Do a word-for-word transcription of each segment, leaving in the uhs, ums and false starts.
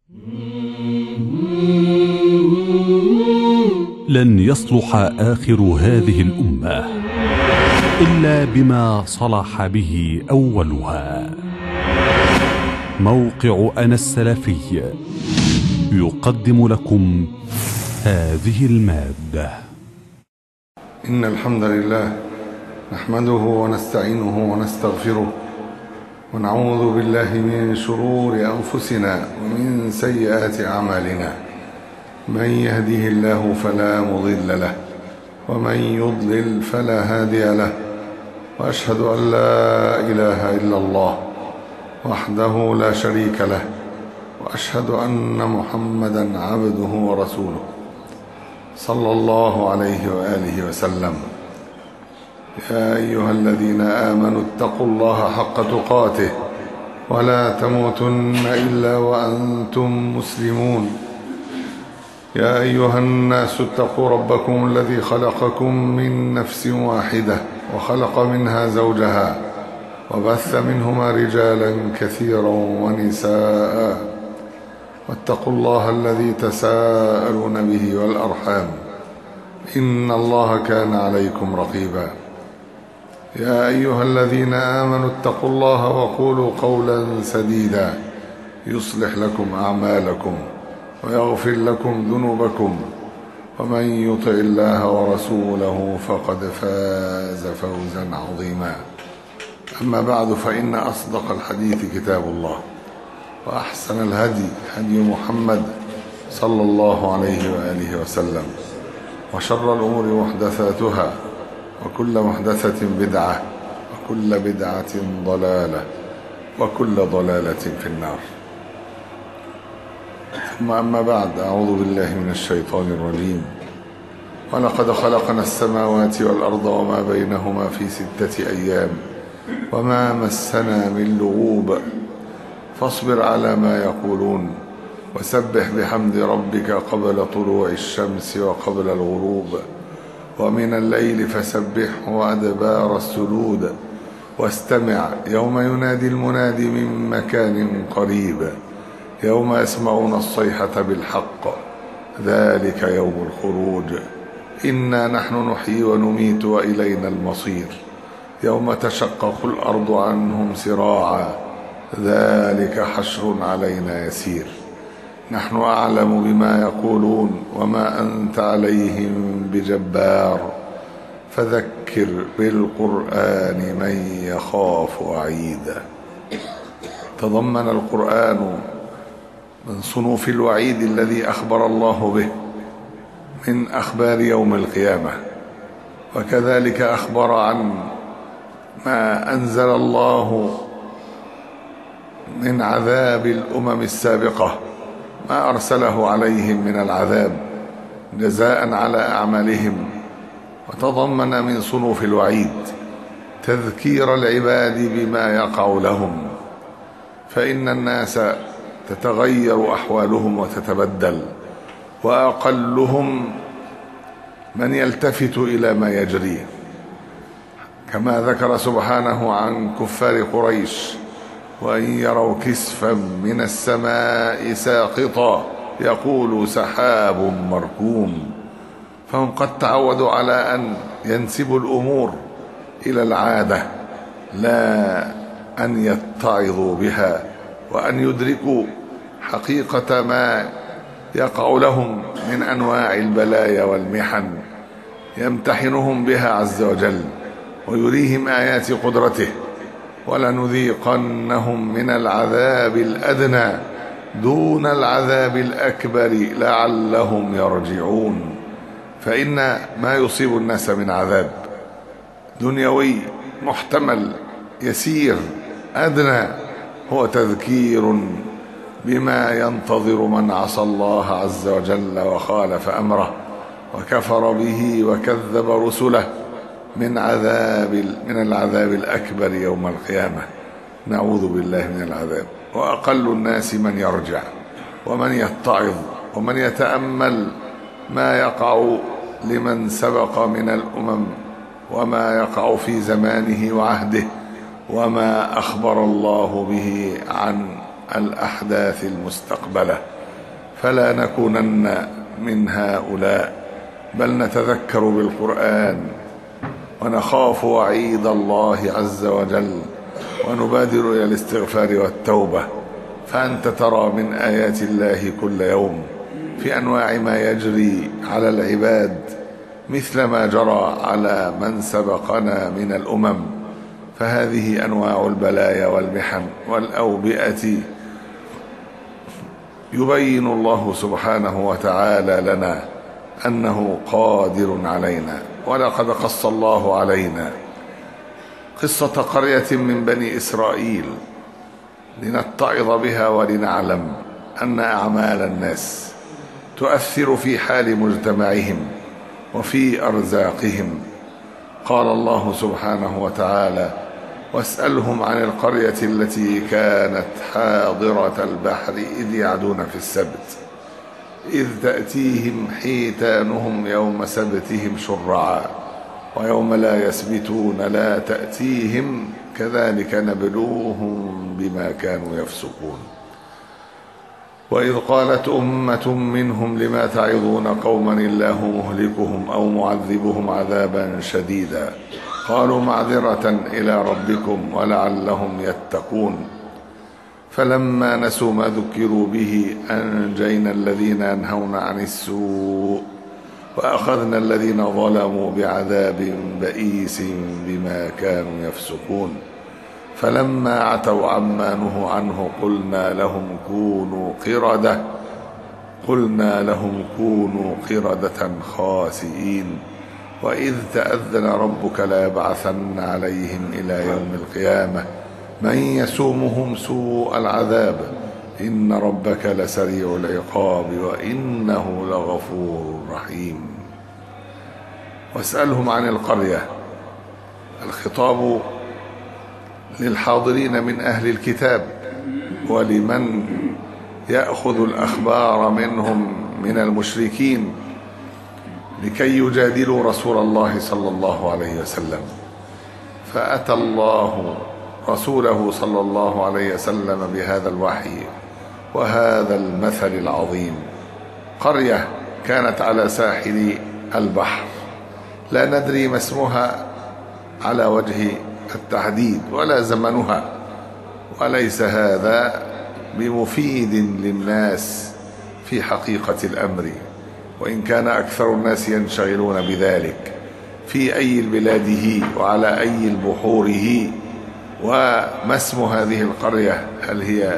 لن يصلح آخر هذه الأمة إلا بما صلح به أولها. موقع أنا السلفي يقدم لكم هذه المادة. إن الحمد لله نحمده ونستعينه ونستغفره ونعوذ بالله من شرور أنفسنا ومن سيئات أعمالنا. من يهده الله فلا مضل له ومن يضلل فلا هادي له، وأشهد أن لا إله إلا الله وحده لا شريك له، وأشهد أن محمدا عبده ورسوله صلى الله عليه وآله وسلم. يا أيها الذين آمنوا اتقوا الله حق تقاته ولا تموتن إلا وأنتم مسلمون. يا أيها الناس اتقوا ربكم الذي خلقكم من نفس واحدة وخلق منها زوجها وبث منهما رجالا كثيرا ونساء، واتقوا الله الذي تساءلون به والأرحام إن الله كان عليكم رقيبا. يا أيها الذين آمنوا اتقوا الله وقولوا قولا سديدا يصلح لكم أعمالكم ويغفر لكم ذنوبكم، ومن يطع الله ورسوله فقد فاز فوزا عظيما. أما بعد، فإن أصدق الحديث كتاب الله، وأحسن الهدي هدي محمد صلى الله عليه وآله وسلم، وشر الأمور محدثاتها، وكل محدثة بدعة، وكل بدعة ضلالة، وكل ضلالة في النار. ثم أما بعد، أعوذ بالله من الشيطان الرجيم. ولقد خلقنا السماوات والأرض وما بينهما في ستة أيام وما مسنا من لغوب فاصبر على ما يقولون وسبح بحمد ربك قبل طلوع الشمس وقبل الغروب ومن الليل فسبحه وأدبار السجود واستمع يوم ينادي المنادي من مكان قريب يوم يسمعون الصيحة بالحق ذلك يوم الخروج. إنا نحن نحيي ونميت وإلينا المصير. يوم تشقق الأرض عنهم سراعا ذلك حشر علينا يسير. نحن أعلم بما يقولون وما أنت عليهم بجبار فذكر بالقرآن من يخاف وعيدا. تضمن القرآن من صنوف الوعيد الذي أخبر الله به من أخبار يوم القيامة، وكذلك أخبر عن ما أنزل الله من عذاب الأمم السابقة، ما أرسله عليهم من العذاب جزاء على أعمالهم. وتضمن من صنوف الوعيد تذكير العباد بما يقع لهم، فإن الناس تتغير أحوالهم وتتبدل، وأقلهم من يلتفت إلى ما يجري، كما ذكر سبحانه عن كفار قريش: وإن يروا كسفا من السماء ساقطا يقولوا سحاب مركوم. فهم قد تعودوا على أن ينسبوا الأمور إلى العادة لا أن يتعظوا بها وأن يدركوا حقيقة ما يقع لهم من أنواع البلايا والمحن يمتحنهم بها عز وجل ويريهم آيات قدرته. ولنذيقنهم من العذاب الأدنى دون العذاب الأكبر لعلهم يرجعون. فإن ما يصيب الناس من عذاب دنيوي محتمل يسير أدنى هو تذكير بما ينتظر من عصى الله عز وجل وخالف أمره وكفر به وكذب رسله من عذاب من العذاب الأكبر يوم القيامة. نعوذ بالله من العذاب. وأقل الناس من يرجع ومن يتعظ ومن يتأمل ما يقع لمن سبق من الأمم وما يقع في زمانه وعهده وما أخبر الله به عن الأحداث المستقبلة فلا نكونن من هؤلاء، بل نتذكر بالقرآن ونخاف وعيد الله عز وجل ونبادر إلى الاستغفار والتوبة. فأنت ترى من آيات الله كل يوم في أنواع ما يجري على العباد مثل ما جرى على من سبقنا من الأمم، فهذه أنواع البلايا والمحن والأوبئة يبين الله سبحانه وتعالى لنا أنه قادر علينا. ولقد قص الله علينا قصة قرية من بني إسرائيل لنتعظ بها ولنعلم أن أعمال الناس تؤثر في حال مجتمعهم وفي أرزاقهم. قال الله سبحانه وتعالى: واسألهم عن القرية التي كانت حاضرة البحر إذ يعدون في السبت إذ تأتيهم حيتانهم يوم سبتهم شرعا ويوم لا يسبتون لا تأتيهم كذلك نبلوهم بما كانوا يفسقون. وإذ قالت أمة منهم لما تعظون قوما الله مهلكهم أو معذبهم عذابا شديدا قالوا معذرة إلى ربكم ولعلهم يتقون. فلما نسوا ما ذكروا به أنجينا الذين ينهون عن السوء وأخذنا الذين ظلموا بعذاب بئيس بما كانوا يفسقون. فلما عتوا عما نهوا عنه قلنا لهم كونوا قردة قلنا لهم كونوا قردة خاسئين. وإذ تأذن ربك ليبعثن عليهم إلى يوم القيامة من يسومهم سوء العذاب إن ربك لسريع العقاب وإنه لغفور رحيم. واسألهم عن القرية. الخطاب للحاضرين من أهل الكتاب ولمن يأخذ الأخبار منهم من المشركين لكي يجادلوا رسول الله صلى الله عليه وسلم. فأتى الله رسوله صلى الله عليه وسلم بهذا الوحي وهذا المثل العظيم. قرية كانت على ساحل البحر لا ندري ما اسمها على وجه التحديد ولا زمنها، وليس هذا بمفيد للناس في حقيقة الأمر، وإن كان أكثر الناس ينشغلون بذلك في أي البلاد هي وعلى أي البحور هي وما اسم هذه القرية، هل هي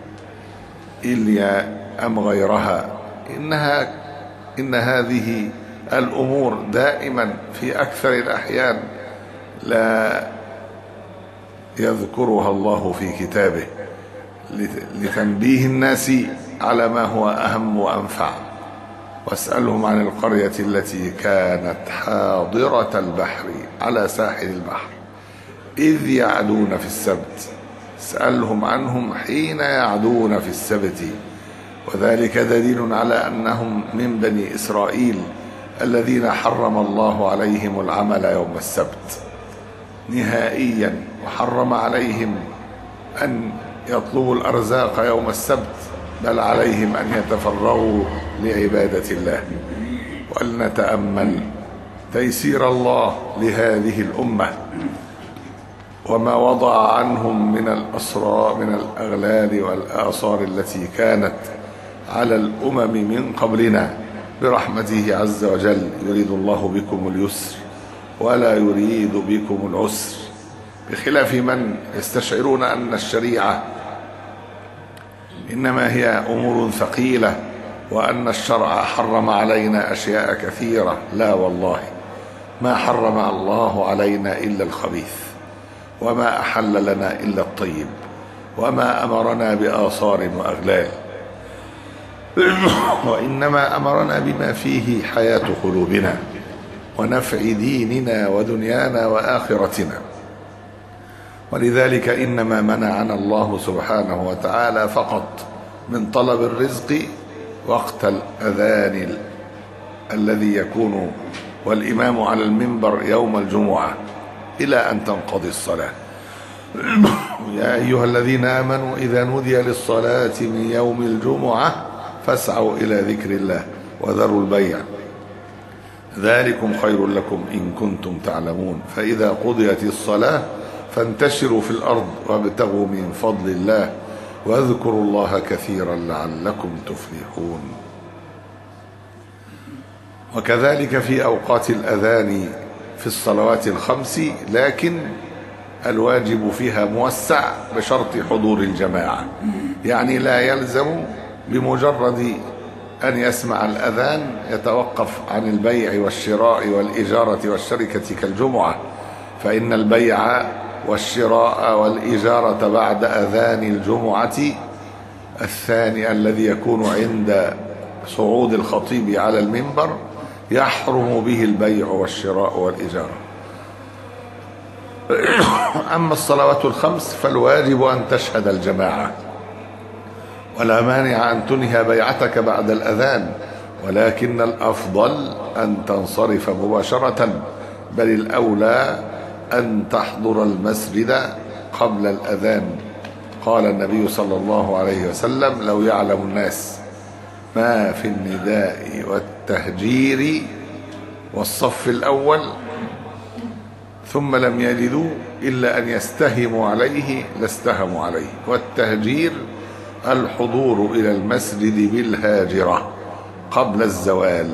إليا أم غيرها. إنها إن هذه الأمور دائما في أكثر الأحيان لا يذكرها الله في كتابه لتنبيه الناس على ما هو أهم وأنفع. واسألهم عن القرية التي كانت حاضرة البحر على ساحل البحر إذ يعدون في السبت. اسألهم عنهم حين يعدون في السبت، وذلك دليل على أنهم من بني إسرائيل الذين حرم الله عليهم العمل يوم السبت نهائيا، وحرم عليهم أن يطلبوا الأرزاق يوم السبت، بل عليهم أن يتفرغوا لعبادة الله. ولنتأمل تيسير الله لهذه الأمة وما وضع عنهم من الأسرار من الأغلال والآثار التي كانت على الأمم من قبلنا برحمته عز وجل. يريد الله بكم اليسر ولا يريد بكم العسر، بخلاف من يستشعرون أن الشريعة إنما هي أمور ثقيلة وأن الشرع حرم علينا أشياء كثيرة. لا والله، ما حرم الله علينا إلا الخبيث، وما أحل لنا إلا الطيب، وما أمرنا بآثار وأغلال، وإنما أمرنا بما فيه حياة قلوبنا ونفع ديننا ودنيانا وآخرتنا. ولذلك إنما منعنا الله سبحانه وتعالى فقط من طلب الرزق وقت الأذان الذي يكون والإمام على المنبر يوم الجمعة إلى أن تنقضي الصلاة. يا أيها الذين آمنوا إذا نودي للصلاة من يوم الجمعة فاسعوا إلى ذكر الله وذروا البيع ذلكم خير لكم إن كنتم تعلمون فإذا قضيت الصلاة فانتشروا في الأرض وابتغوا من فضل الله واذكروا الله كثيرا لعلكم تفلحون. وكذلك في أوقات الأذان في الصلوات الخمس، لكن الواجب فيها موسع بشرط حضور الجماعة، يعني لا يلزم بمجرد أن يسمع الأذان يتوقف عن البيع والشراء والإجارة والشركة كالجمعة، فإن البيع والشراء والإجارة بعد أذان الجمعة الثاني الذي يكون عند صعود الخطيب على المنبر يحرم به البيع والشراء والإجارة. أما الصلوات الخمس فالواجب أن تشهد الجماعة، ولا مانع أن تنهي بيعتك بعد الأذان، ولكن الأفضل أن تنصرف مباشرة، بل الأولى أن تحضر المسجد قبل الأذان. قال النبي صلى الله عليه وسلم: لو يعلم الناس ما في النداء والتهجير والصف الأول ثم لم يجدوا إلا أن يستهموا عليه لاستهموا عليه. والتهجير الحضور إلى المسجد بالهاجرة قبل الزوال.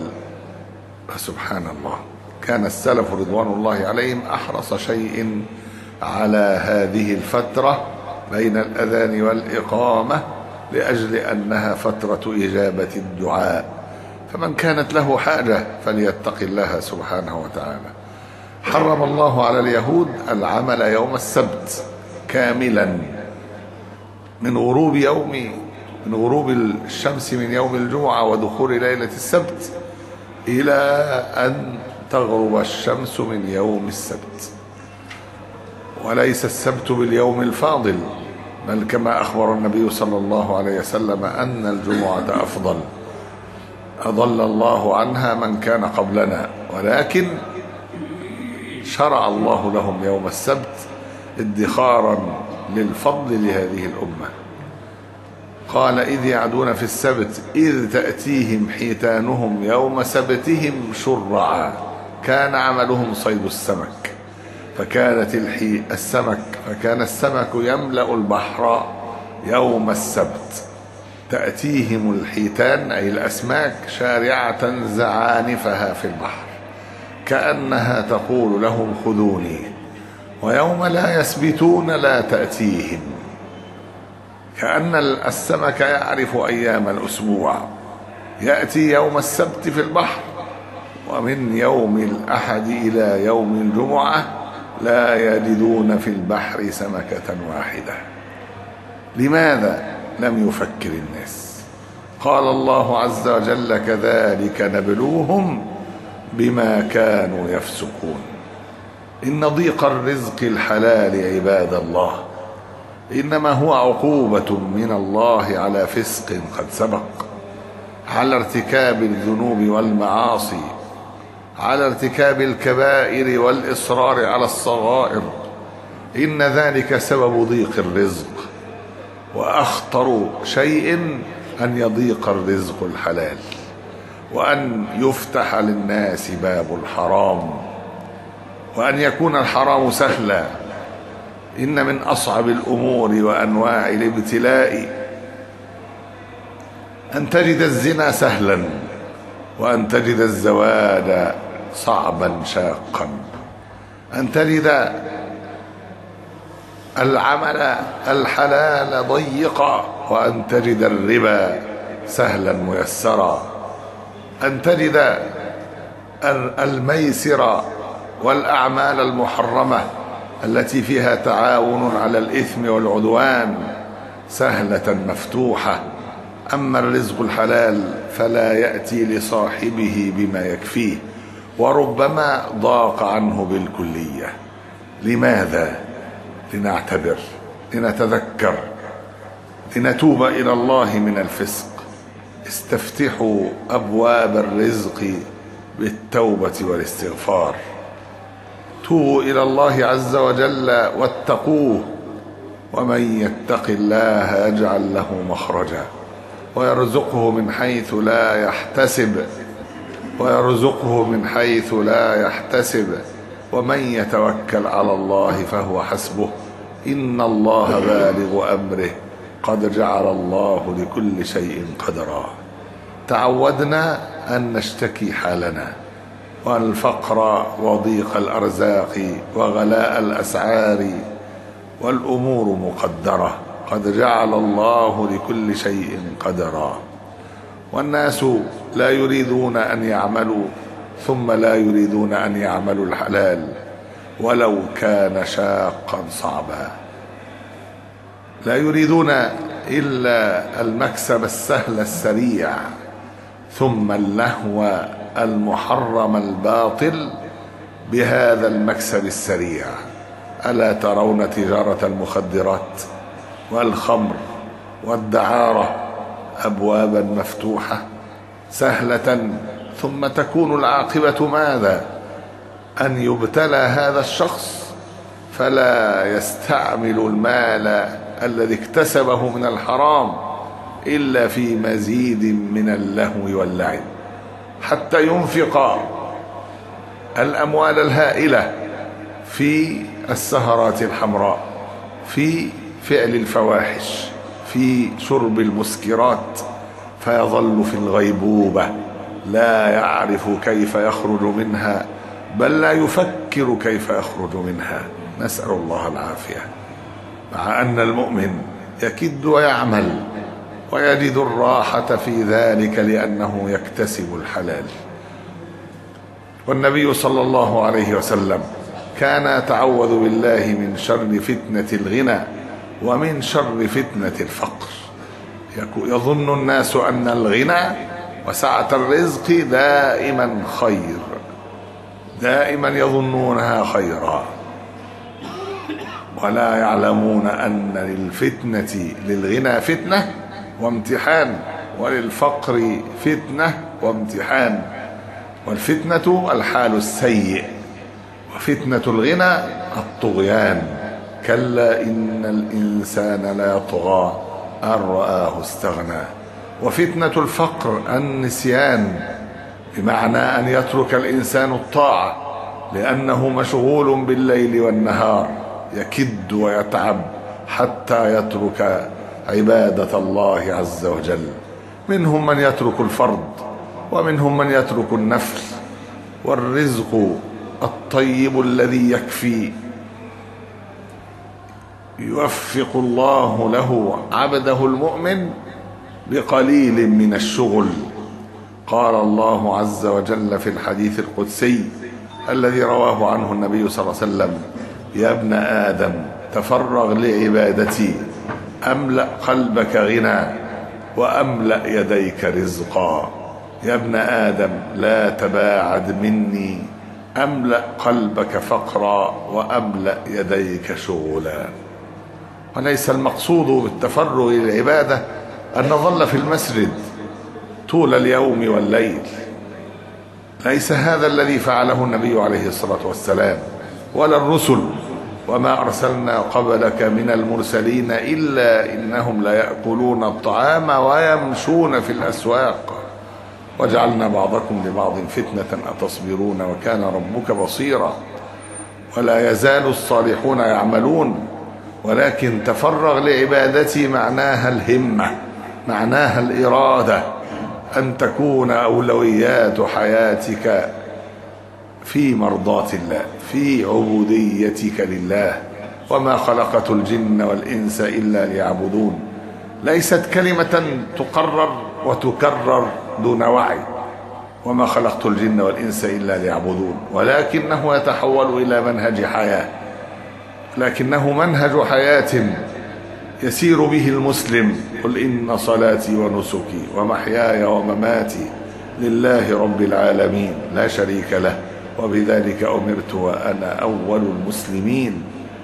سبحان الله، كان السلف رضوان الله عليهم أحرص شيء على هذه الفترة بين الأذان والإقامة، لأجل أنها فترة إجابة الدعاء، فمن كانت له حاجة فليتق الله سبحانه وتعالى. حرم الله على اليهود العمل يوم السبت كاملا، من غروب يوم من غروب الشمس من يوم الجمعة ودخول ليلة السبت إلى أن تغرب الشمس من يوم السبت. وليس السبت باليوم الفاضل، بل كما أخبر النبي صلى الله عليه وسلم أن الجمعة أفضل، أضل الله عنها من كان قبلنا، ولكن شرع الله لهم يوم السبت ادخارا للفضل لهذه الأمة. قال: إذ يعدون في السبت إذ تأتيهم حيتانهم يوم سبتهم شرعا، كان عملهم صيد السمك فكانت الحي السمك فكان السمك يملأ البحر يوم السبت، تأتيهم الحيتان أي الأسماك شارعة زعانفها في البحر كأنها تقول لهم خذوني، ويوم لا يسبتون لا تأتيهم، كأن السمك يعرف أيام الأسبوع، يأتي يوم السبت في البحر، ومن يوم الأحد إلى يوم الجمعة لا يجدون في البحر سمكة واحدة. لماذا لم يفكر الناس؟ قال الله عز وجل: كذلك نبلوهم بما كانوا يفسقون. إن ضيق الرزق الحلال عباد الله إنما هو عقوبة من الله على فسق قد سبق، على ارتكاب الذنوب والمعاصي، على ارتكاب الكبائر والإصرار على الصغائر. إن ذلك سبب ضيق الرزق، وأخطر شيء أن يضيق الرزق الحلال، وأن يفتح للناس باب الحرام، وأن يكون الحرام سهلا. إن من أصعب الأمور وأنواع الابتلاء أن تجد الزنا سهلا، وأن تجد الزواج صعبا شاقا، أن تجد العمل الحلال ضيقا، وأن تجد الربا سهلا ميسرا، أن تجد الميسر والأعمال المحرمة التي فيها تعاون على الإثم والعدوان سهلة مفتوحة. أما الرزق الحلال فلا يأتي لصاحبه بما يكفيه، وربما ضاق عنه بالكلية. لماذا؟ لنعتبر، لنتذكر، لنتوب إلى الله من الفسق. استفتحوا أبواب الرزق بالتوبة والاستغفار، توبوا إلى الله عز وجل واتقوه، ومن يتق الله يجعل له مخرجا ويرزقه من حيث لا يحتسب ويرزقه من حيث لا يحتسب ومن يتوكل على الله فهو حسبه إن الله بالغ أمره قد جعل الله لكل شيء قدرا. تعودنا أن نشتكي حالنا والفقر وضيق الأرزاق وغلاء الأسعار والأمور مقدرة، قد جعل الله لكل شيء قدرا. والناس لا يريدون أن يعملوا ثم لا يريدون أن يعملوا الحلال ولو كان شاقا صعبا، لا يريدون إلا المكسب السهل السريع ثم اللهو المحرم الباطل بهذا المكسب السريع. ألا ترون تجارة المخدرات والخمر والدعارة أبوابا مفتوحة سهلة، ثم تكون العاقبة ماذا؟ أن يبتلى هذا الشخص فلا يستعمل المال الذي اكتسبه من الحرام إلا في مزيد من اللهو واللعب، حتى ينفق الأموال الهائلة في السهرات الحمراء، في فعل الفواحش، في شرب المسكرات، فيظل في الغيبوبة لا يعرف كيف يخرج منها، بل لا يفكر كيف يخرج منها. نسأل الله العافية. مع أن المؤمن يكد ويعمل ويجد الراحة في ذلك لأنه يكتسب الحلال. والنبي صلى الله عليه وسلم كان يتعوذ بالله من شر فتنة الغنى ومن شر فتنة الفقر. يظن الناس أن الغنى وسعة الرزق دائما خير، دائما يظنونها خيرا، ولا يعلمون أن للفتنة للغنى فتنة وامتحان، وللفقر فتنة وامتحان. والفتنة الحال السيء، وفتنة الغنى الطغيان. كلا إن الإنسان لا يطغى أن رآه استغنى. وفتنة الفقر النسيان، بمعنى أن يترك الإنسان الطاعة لأنه مشغول بالليل والنهار، يكد ويتعب حتى يترك عبادة الله عز وجل. منهم من يترك الفرض ومنهم من يترك النفل. والرزق الطيب الذي يكفي يوفق الله له عبده المؤمن بقليل من الشغل. قال الله عز وجل في الحديث القدسي الذي رواه عنه النبي صلى الله عليه وسلم: يا ابن آدم تفرغ لعبادتي أملأ قلبك غنى وأملأ يديك رزقا. يا ابن آدم لا تباعد مني أملأ قلبك فقرا وأملأ يديك شغلا. وليس المقصود بالتفرغ للعبادة أن نظل في المسجد طول اليوم والليل، ليس هذا الذي فعله النبي عليه الصلاة والسلام ولا الرسل. وما أرسلنا قبلك من المرسلين إلا إنهم ليأكلون الطعام ويمشون في الأسواق وجعلنا بعضكم لبعض فتنة أتصبرون وكان ربك بصيرا. ولا يزال الصالحون يعملون، ولكن تفرغ لعبادتي معناها الهمة، معناها الإرادة، أن تكون أولويات حياتك في مرضاة الله، في عبوديتك لله. وما خلقت الجن والإنس إلا ليعبدون ليست كلمة تقرر وتكرر دون وعي، وما خلقت الجن والإنس إلا ليعبدون، ولكنه يتحول إلى منهج حياة، لكنه منهج حياة يسير به المسلم. قل إن صلاتي ونسكي ومحياي ومماتي لله رب العالمين لا شريك له وبذلك أمرت وأنا أول المسلمين.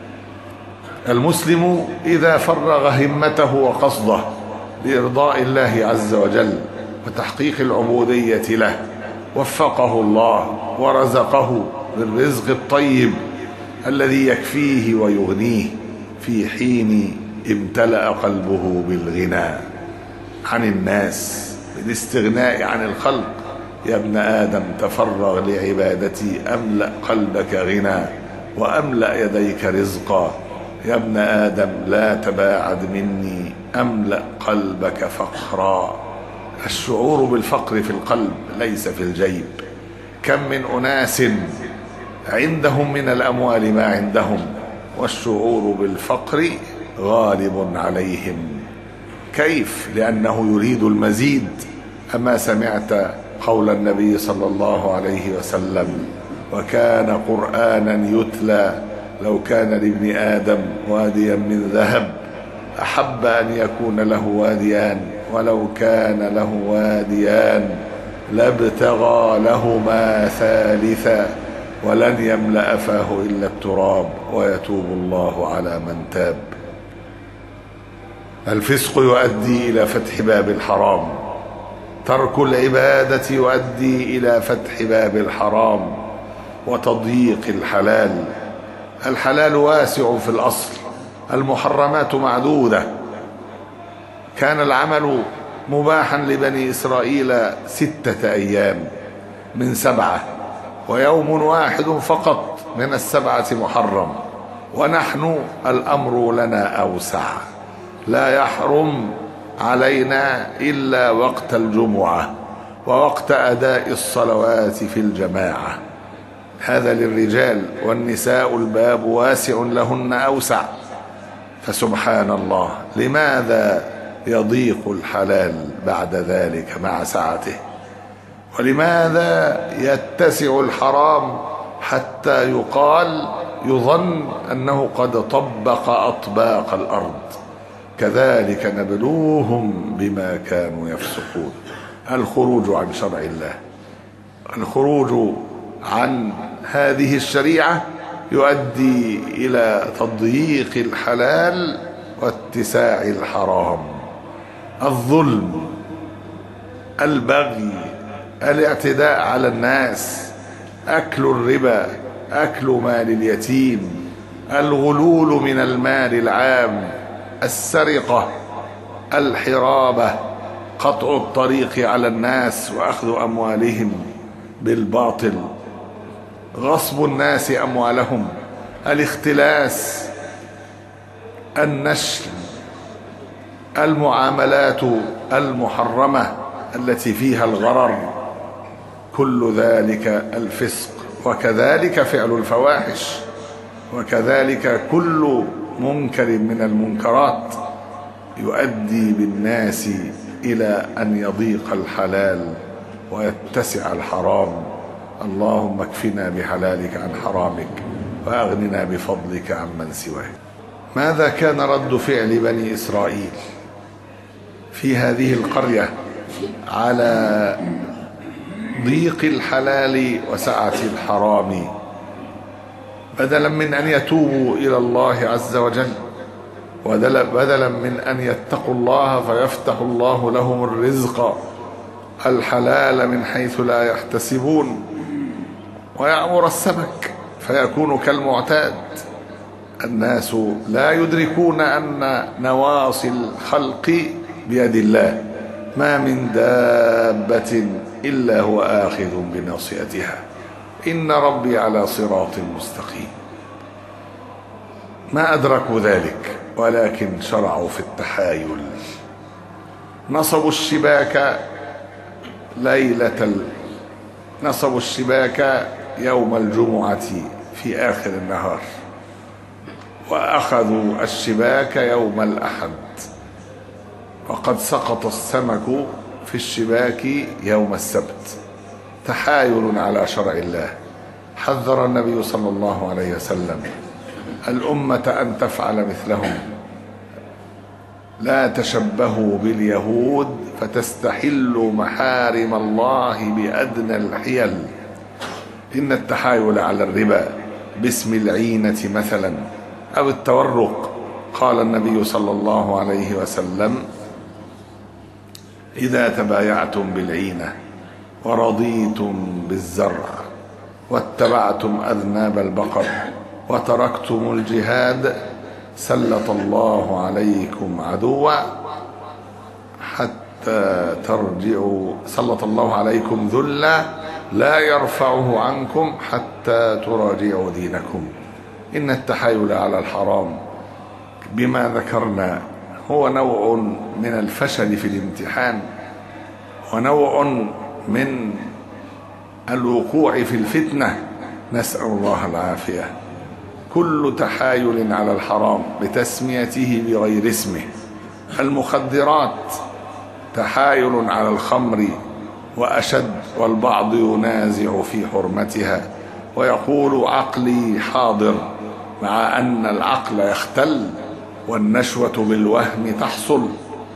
المسلم إذا فرغ همته وقصده لإرضاء الله عز وجل وتحقيق العبودية له وفقه الله ورزقه بالرزق الطيب الذي يكفيه ويغنيه في حين امتلأ قلبه بالغنى. عن الناس، بالاستغناء عن الخلق. يا ابن آدم تفرغ لعبادتي أملأ قلبك غنى وأملأ يديك رزقا. يا ابن آدم لا تباعد مني أملأ قلبك فقرا. الشعور بالفقر في القلب ليس في الجيب. كم من أناس عندهم من الأموال ما عندهم والشعور بالفقر غالب عليهم. كيف؟ لأنه يريد المزيد. أما سمعت قول النبي صلى الله عليه وسلم: وكان قرآنا يتلى لو كان لابن آدم واديا من ذهب أحب أن يكون له واديان ولو كان له واديان لابتغى لهما ثالثا ولن يملأ فاه إلا التراب ويتوب الله على من تاب. الفسق يؤدي إلى فتح باب الحرام، ترك العبادة يؤدي إلى فتح باب الحرام وتضييق الحلال. الحلال واسع في الأصل، المحرمات معدودة. كان العمل مباحا لبني إسرائيل ستة أيام من سبعة، ويوم واحد فقط من السبعة محرم. ونحن الأمر لنا أوسع، لا يحرم علينا إلا وقت الجمعة ووقت أداء الصلوات في الجماعة. هذا للرجال، والنساء الباب واسع لهن أوسع. فسبحان الله، لماذا يضيق الحلال بعد ذلك مع سعته؟ ولماذا يتسع الحرام حتى يقال يظن أنه قد طبق أطباق الأرض؟ كذلك نبلوهم بما كانوا يفسقون. الخروج عن شرع الله، الخروج عن هذه الشريعة يؤدي إلى تضييق الحلال واتساع الحرام. الظلم، البغي، الاعتداء على الناس، أكل الربا، أكل مال اليتيم، الغلول من المال العام، السرقة، الحرابة، قطع الطريق على الناس وأخذ أموالهم بالباطل، غصب الناس أموالهم، الاختلاس، النشل، المعاملات المحرمة التي فيها الغرر، كل ذلك الفسق. وكذلك فعل الفواحش، وكذلك كل منكر من المنكرات يؤدي بالناس إلى أن يضيق الحلال ويتسع الحرام. اللهم اكفنا بحلالك عن حرامك وأغننا بفضلك عمن سواك. ماذا كان رد فعل بني إسرائيل في هذه القرية على ضيق الحلال وسعة الحرام؟ بدلا من أن يتوبوا إلى الله عز وجل، وبدلا من أن يتقوا الله فيفتح الله لهم الرزق الحلال من حيث لا يحتسبون، ويعمر السمك فيكون كالمعتاد. الناس لا يدركون أن نواصي الخلق بيد الله، ما من دابة إلا هو آخذ بناصيتها، إن ربي على صراط مستقيم. ما أدركوا ذلك، ولكن شرعوا في التحايل. نصبوا الشباك ليلة ال... نصبوا الشباك يوم الجمعة في آخر النهار، وأخذوا الشباك يوم الأحد، وقد سقط السمك في الشباك يوم السبت. تحايل على شرع الله. حذر النبي صلى الله عليه وسلم الأمة أن تفعل مثلهم. لا تشبهوا باليهود فتستحلوا محارم الله بأدنى الحيل. إن التحايل على الربا باسم العينة مثلا أو التورق، قال النبي صلى الله عليه وسلم: إذا تبايعتم بالعينة ورضيتم بالزرع واتبعتم أذناب البقر وتركتم الجهاد سلط الله عليكم عدوا حتى حتى ترجعوا، سلط الله عليكم ذلا لا يرفعه عنكم حتى تراجعوا دينكم. إن التحايل على الحرام بما ذكرنا هو نوع من الفشل في الامتحان، ونوع من الوقوع في الفتنة، نسأل الله العافية. كل تحايل على الحرام بتسميته بغير اسمه. المخدرات تحايل على الخمر وأشد، والبعض ينازع في حرمتها ويقول عقلي حاضر، مع أن العقل يختل والنشوة بالوهم تحصل،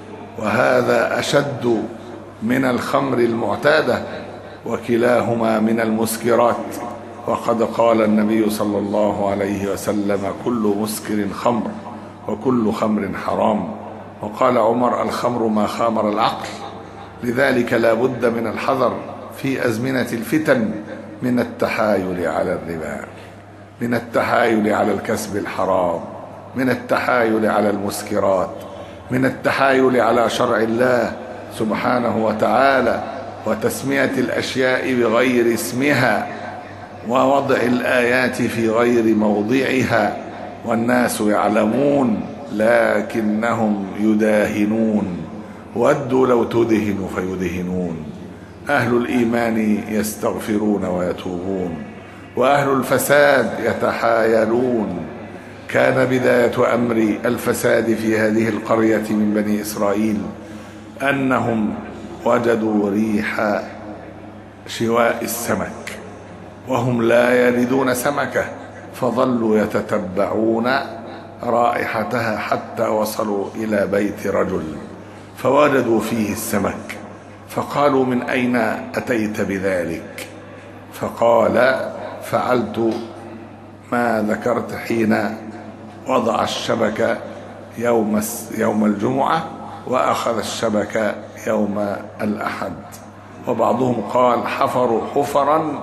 وهذا أشد من الخمر المعتادة، وكلاهما من المسكرات. وقد قال النبي صلى الله عليه وسلم: كل مسكر خمر وكل خمر حرام. وقال عمر: الخمر ما خامر العقل. لذلك لا بد من الحذر في أزمنة الفتن من التحايل على الربا، من التحايل على الكسب الحرام، من التحايل على المسكرات، من التحايل على شرع الله سبحانه وتعالى، وتسمية الأشياء بغير اسمها، ووضع الآيات في غير موضعها. والناس يعلمون لكنهم يداهنون، ودوا لو تدهنوا فيدهنون. أهل الإيمان يستغفرون ويتوبون، وأهل الفساد يتحايلون. كان بداية أمر الفساد في هذه القرية من بني إسرائيل أنهم وجدوا ريح شواء السمك وهم لا يردون سمكة، فظلوا يتتبعون رائحتها حتى وصلوا إلى بيت رجل فوجدوا فيه السمك، فقالوا: من أين أتيت بذلك؟ فقال: فعلت ما ذكرت حين وضع الشبك يوم يوم الجمعة وأخذ الشبك يوم الأحد. وبعضهم قال: حفروا حفرا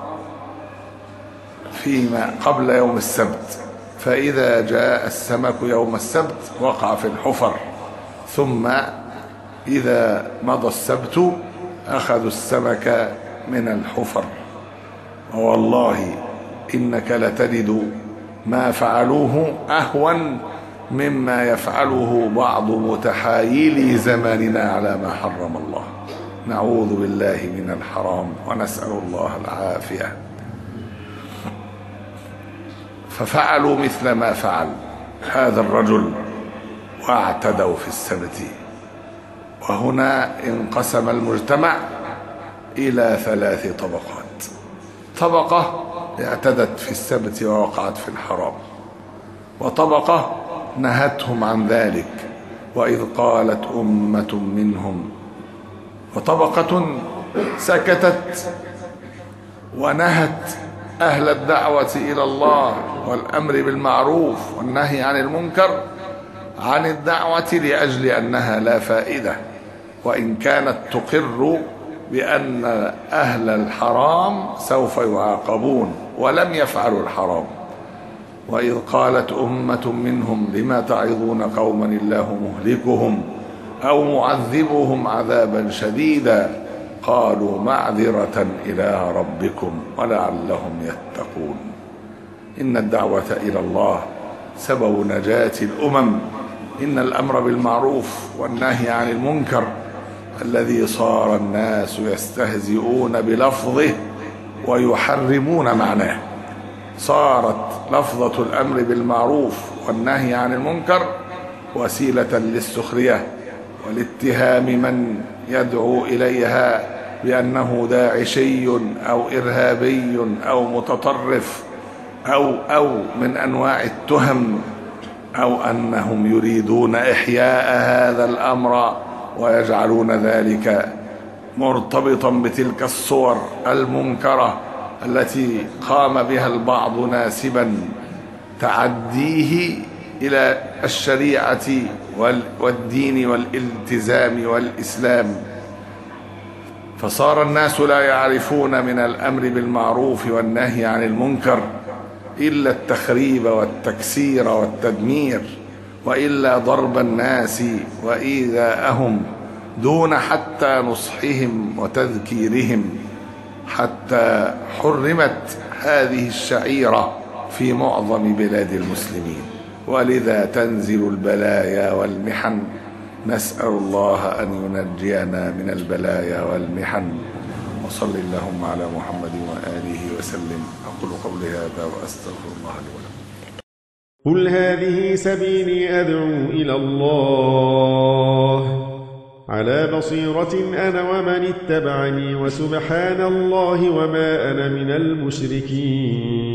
فيما قبل يوم السبت، فإذا جاء السمك يوم السبت وقع في الحفر، ثم إذا مضى السبت أخذوا السمك من الحفر. والله إنك لتجد ما فعلوه أهون مما يفعله بعض متحايلي زماننا على ما حرم الله. نعوذ بالله من الحرام ونسأل الله العافية. ففعلوا مثل ما فعل هذا الرجل واعتدوا في السبت. وهنا انقسم المجتمع إلى ثلاث طبقات: طبقة اعتدت في السبت ووقعت في الحرام، وطبقة نهتهم عن ذلك وإذ قالت أمة منهم، وطبقة سكتت ونهت أهل الدعوة إلى الله والأمر بالمعروف والنهي عن المنكر عن الدعوة لأجل أنها لا فائدة، وإن كانت تقر بأن أهل الحرام سوف يعاقبون ولم يفعلوا الحرام. وإذ قالت أمة منهم لما تعظون قوما الله مهلكهم أو معذبهم عذابا شديدا قالوا معذرة إلى ربكم ولعلهم يتقون. إن الدعوة إلى الله سبب نجاة الأمم. إن الأمر بالمعروف والنهي عن المنكر الذي صار الناس يستهزئون بلفظه ويحرمون معناه، صارت لفظة الأمر بالمعروف والنهي عن المنكر وسيلة للسخرية والاتهام من يدعو إليها بأنه داعشي أو إرهابي أو متطرف أو أو من أنواع التهم، أو أنهم يريدون إحياء هذا الأمر ويجعلون ذلك مرتبطا بتلك الصور المنكرة التي قام بها البعض ناسبا تعديه إلى الشريعة والدين والالتزام والإسلام. فصار الناس لا يعرفون من الأمر بالمعروف والنهي عن المنكر إلا التخريب والتكسير والتدمير، وإلا ضرب الناس وإيذاءهم دون حتى نصحهم وتذكيرهم، حتى حرمت هذه الشعيرة في معظم بلاد المسلمين، ولذا تنزل البلايا والمحن. نسأل الله أن ينجينا من البلايا والمحن. وصل اللهم على محمد وآله وسلم. أقول قولي هذا وأستغفر الله لي ولكم. قل هذه سبيلي أدعو إلى الله على بصيرة أنا ومن اتبعني، وسبحان الله وما أنا من المشركين.